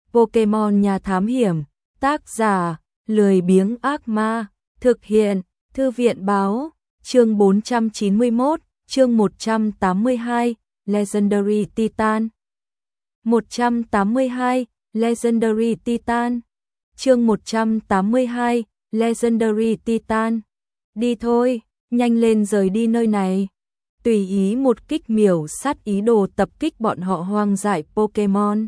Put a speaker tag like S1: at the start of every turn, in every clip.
S1: Pokemon Nhà Thám Hiểm, tác giả, lười biếng ác ma, thực hiện, Thư viện báo, chương 491, chương 182, Legendary Titan. 182, Legendary Titan. Chương 182, Legendary Titan. Đi thôi, nhanh lên rời đi nơi này. Tùy ý một kích miểu sát ý đồ tập kích bọn họ hoang dại Pokemon.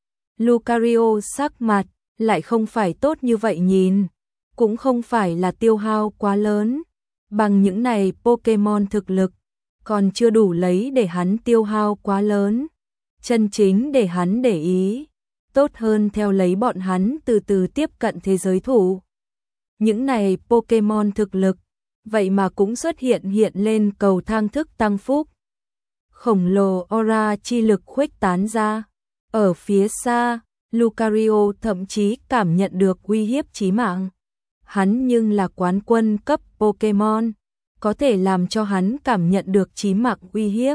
S1: Lucario sắc mặt lại không phải tốt như vậy nhìn, cũng không phải là tiêu hao quá lớn. Bằng những này Pokemon thực lực, còn chưa đủ lấy để hắn tiêu hao quá lớn. Chân chính để hắn để ý, tốt hơn theo lấy bọn hắn từ từ tiếp cận thế giới thủ. Những này Pokemon thực lực, vậy mà cũng xuất hiện lên cầu thang thức tăng phúc. Khổng lồ aura chi lực khuếch tán ra. Ở phía xa, Lucario thậm chí cảm nhận được uy hiếp chí mạng. Hắn nhưng là quán quân cấp Pokemon, có thể làm cho hắn cảm nhận được chí mạng uy hiếp.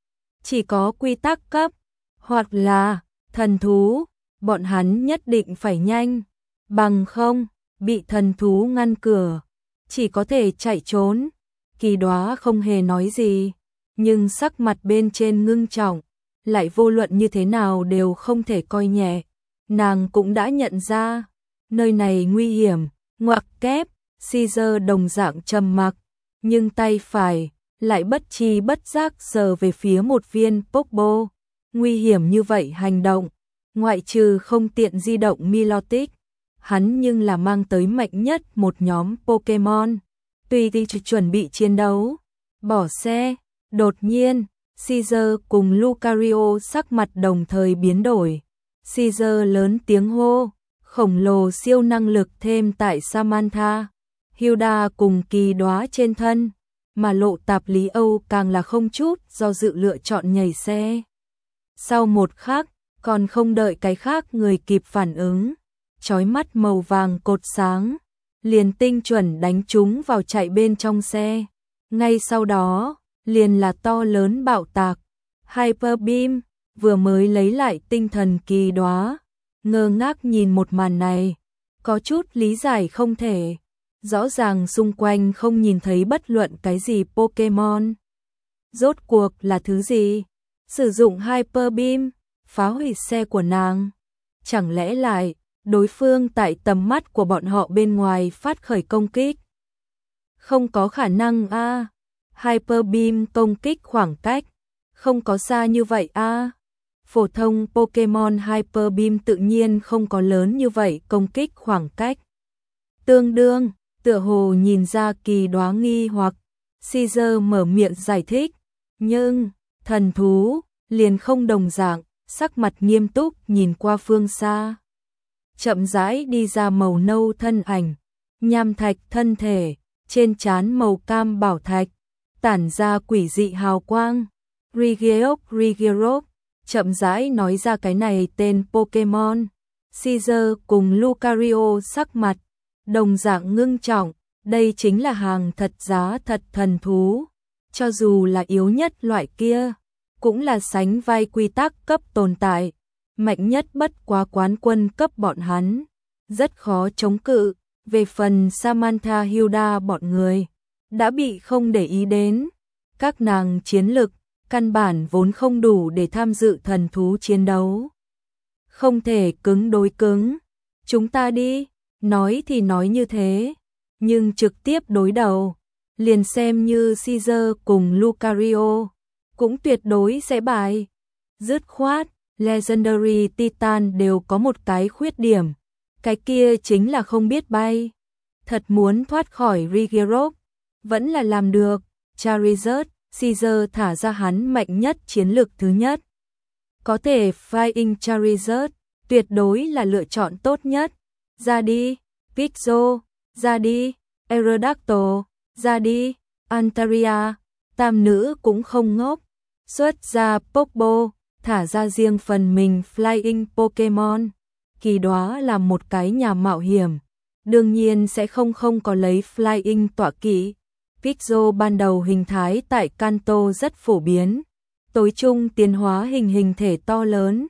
S1: Chỉ có quy tắc cấp, hoặc là thần thú, bọn hắn nhất định phải nhanh, bằng không, bị thần thú ngăn cửa, chỉ có thể chạy trốn. Kỳ Đóa không hề nói gì, nhưng sắc mặt bên trên ngưng trọng, lại vô luận như thế nào đều không thể coi nhẹ. Nàng cũng đã nhận ra, nơi này nguy hiểm, ngoặc kép, Caesar đồng dạng trầm mặc, nhưng tay phải lại bất tri bất giác sờ về phía một viên Pokeball. Nguy hiểm như vậy hành động, ngoại trừ không tiện di động Milotic, hắn nhưng là mang tới mạnh nhất một nhóm Pokemon. Tùy đi chuẩn bị chiến đấu, bỏ xe, đột nhiên, Caesar cùng Lucario sắc mặt đồng thời biến đổi. Caesar lớn tiếng hô, khổng lồ siêu năng lực thêm tại Samantha, Hilda cùng Kỳ Đóa trên thân, mà Lộ Tạp Lý Âu càng là không chút do dự lựa chọn nhảy xe. Sau một khắc, còn không đợi cái khác người kịp phản ứng, chói mắt màu vàng cột sáng, liền tinh chuẩn đánh trúng vào chạy bên trong xe. Ngay sau đó, liền là to lớn bạo tạc. Hyper Beam, vừa mới lấy lại tinh thần Kỳ Đóa, ngơ ngác nhìn một màn này, có chút lý giải không thể. Rõ ràng xung quanh không nhìn thấy bất luận cái gì Pokemon. Rốt cuộc là thứ gì? Sử dụng Hyper Beam, phá hủy xe của nàng. Chẳng lẽ lại, đối phương tại tầm mắt của bọn họ bên ngoài phát khởi công kích? Không có khả năng a. Hyper Beam công kích khoảng cách, không có xa như vậy a. Phổ thông Pokemon Hyper Beam tự nhiên không có lớn như vậy công kích khoảng cách. Tương đương, tựa hồ nhìn ra Kỳ Đóa nghi hoặc, Caesar mở miệng giải thích, nhưng thần thú liền không đồng dạng, sắc mặt nghiêm túc nhìn qua phương xa. Chậm rãi đi ra màu nâu thân ảnh, nham thạch thân thể, trên trán màu cam bảo thạch, tản ra quỷ dị hào quang. Regirock, chậm rãi nói ra cái này tên Pokemon. Caesar cùng Lucario sắc mặt đồng dạng ngưng trọng, đây chính là hàng thật giá thật thần thú, cho dù là yếu nhất loại kia, cũng là sánh vai quy tắc cấp tồn tại, mạnh nhất bất quá quán quân cấp bọn hắn, rất khó chống cự. Về phần Samantha Hilda bọn người, đã bị không để ý đến, các nàng chiến lực, căn bản vốn không đủ để tham dự thần thú chiến đấu. Không thể cứng đối cứng, chúng ta đi, nói thì nói như thế, nhưng trực tiếp đối đầu, liền xem như Caesar cùng Lucario, cũng tuyệt đối sẽ bại. Dứt khoát, Legendary Titan đều có một cái khuyết điểm, cái kia chính là không biết bay. Thật muốn thoát khỏi Regirock, vẫn là làm được. Charizard, Caesar thả ra hắn mạnh nhất chiến lược thứ nhất. Có thể Flying Charizard, tuyệt đối là lựa chọn tốt nhất. Ra đi, Pixel, ra đi, Aerodactyl, ra đi, Antaria, tam nữ cũng không ngốc. Xuất ra Pokeball, thả ra riêng phần mình Flying Pokemon. Kỳ Đóa là một cái nhà mạo hiểm, đương nhiên sẽ không có lấy Flying tọa kỵ. Pixel ban đầu hình thái tại Kanto rất phổ biến, tối trung tiến hóa hình thể to lớn,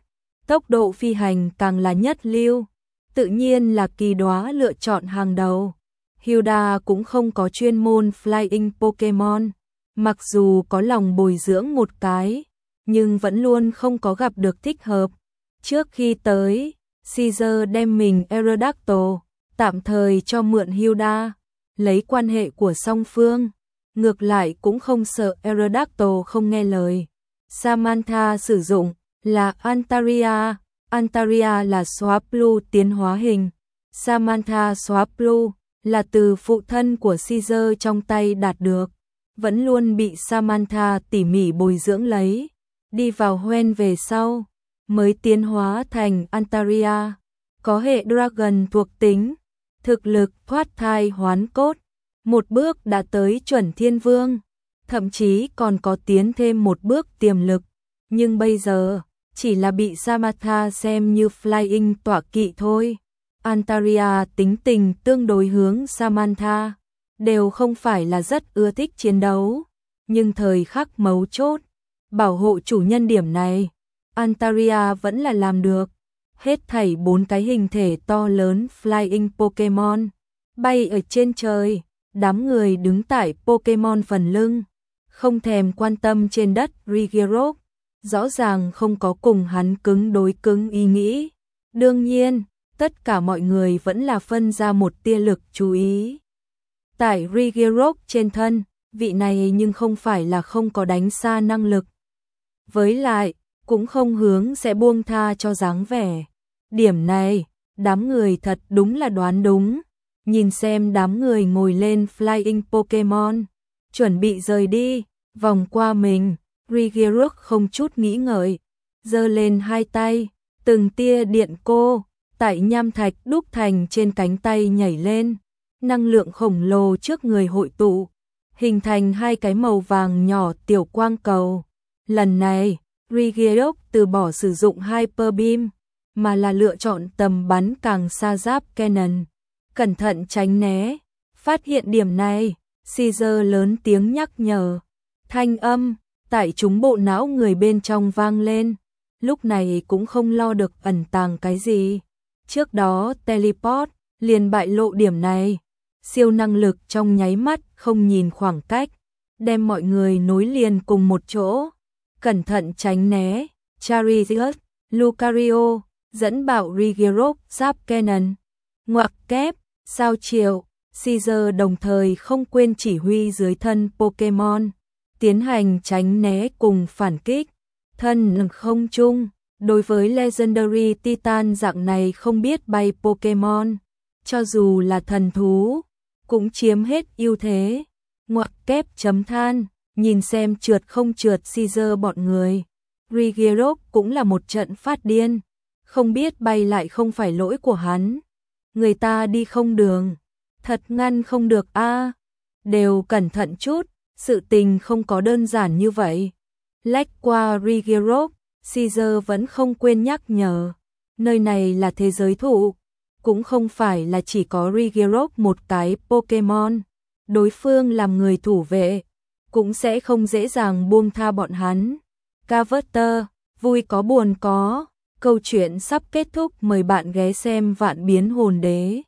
S1: tốc độ phi hành càng là nhất lưu, tự nhiên là kỳ đóa lựa chọn hàng đầu. Hilda cũng không có chuyên môn Flying Pokemon, mặc dù có lòng bồi dưỡng một cái, nhưng vẫn luôn không có gặp được thích hợp. Trước khi tới, Caesar đem mình Aerodactyl tạm thời cho mượn Hilda, lấy quan hệ của song phương, ngược lại cũng không sợ Aerodactyl không nghe lời. Samantha sử dụng là Antaria, Antaria là Swablu tiến hóa hình. Samantha Swablu là từ phụ thân của Caesar trong tay đạt được, vẫn luôn bị Samantha tỉ mỉ bồi dưỡng lấy, đi vào Hoenn về sau, mới tiến hóa thành Antaria, có hệ Dragon thuộc tính, thực lực thoát thai hoán cốt, một bước đã tới chuẩn thiên vương, thậm chí còn có tiến thêm một bước tiềm lực, nhưng bây giờ chỉ là bị Samantha xem như Flying tọa kỵ thôi. Antaria tính tình tương đối hướng Samantha, đều không phải là rất ưa thích chiến đấu, nhưng thời khắc mấu chốt, bảo hộ chủ nhân điểm này, Antaria vẫn là làm được. Hết thảy 4 cái hình thể to lớn Flying Pokemon, bay ở trên trời, đám người đứng tại Pokemon phần lưng, không thèm quan tâm trên đất Regirock, rõ ràng không có cùng hắn cứng đối cứng ý nghĩ. Đương nhiên, tất cả mọi người vẫn là phân ra một tia lực chú ý. Tại Regirock trên thân, vị này nhưng không phải là không có đánh xa năng lực. Với lại, cũng không hướng sẽ buông tha cho dáng vẻ. Điểm này, đám người thật đúng là đoán đúng. Nhìn xem đám người ngồi lên Flying Pokemon, chuẩn bị rời đi, vòng qua mình, Regirock không chút nghĩ ngợi, giơ lên hai tay, từng tia điện cô, tại nham thạch đúc thành trên cánh tay nhảy lên, năng lượng khổng lồ trước người hội tụ, hình thành hai cái màu vàng nhỏ tiểu quang cầu. Lần này, Regirock từ bỏ sử dụng Hyper Beam, mà là lựa chọn tầm bắn càng xa giáp Cannon. Cẩn thận tránh né, phát hiện điểm này, Caesar lớn tiếng nhắc nhở. Thanh âm, tại chúng bộ não người bên trong vang lên, lúc này cũng không lo được ẩn tàng cái gì. Trước đó teleport, liền bại lộ điểm này, siêu năng lực trong nháy mắt không nhìn khoảng cách, đem mọi người nối liền cùng một chỗ. Cẩn thận tránh né, Charizard, Lucario, dẫn bảo Regirock giáp Cannon. Ngoặc kép, sao chiều, Caesar đồng thời không quên chỉ huy dưới thân Pokemon, tiến hành tránh né cùng phản kích. Thân không trung, đối với Legendary Titan dạng này không biết bay Pokemon, cho dù là thần thú, cũng chiếm hết ưu thế. Ngoặc kép chấm than, nhìn xem trượt không trượt Caesar bọn người. Regirock cũng là một trận phát điên, không biết bay lại không phải lỗi của hắn. Người ta đi không đường, thật ngăn không được a. Đều cẩn thận chút, sự tình không có đơn giản như vậy. Lách qua Regirock, Caesar vẫn không quên nhắc nhở, nơi này là thế giới thụ, cũng không phải là chỉ có Regirock một cái Pokemon, đối phương làm người thủ vệ, cũng sẽ không dễ dàng buông tha bọn hắn. Carver, vui có buồn có, câu chuyện sắp kết thúc, mời bạn ghé xem Vạn Biến Hồn Đế.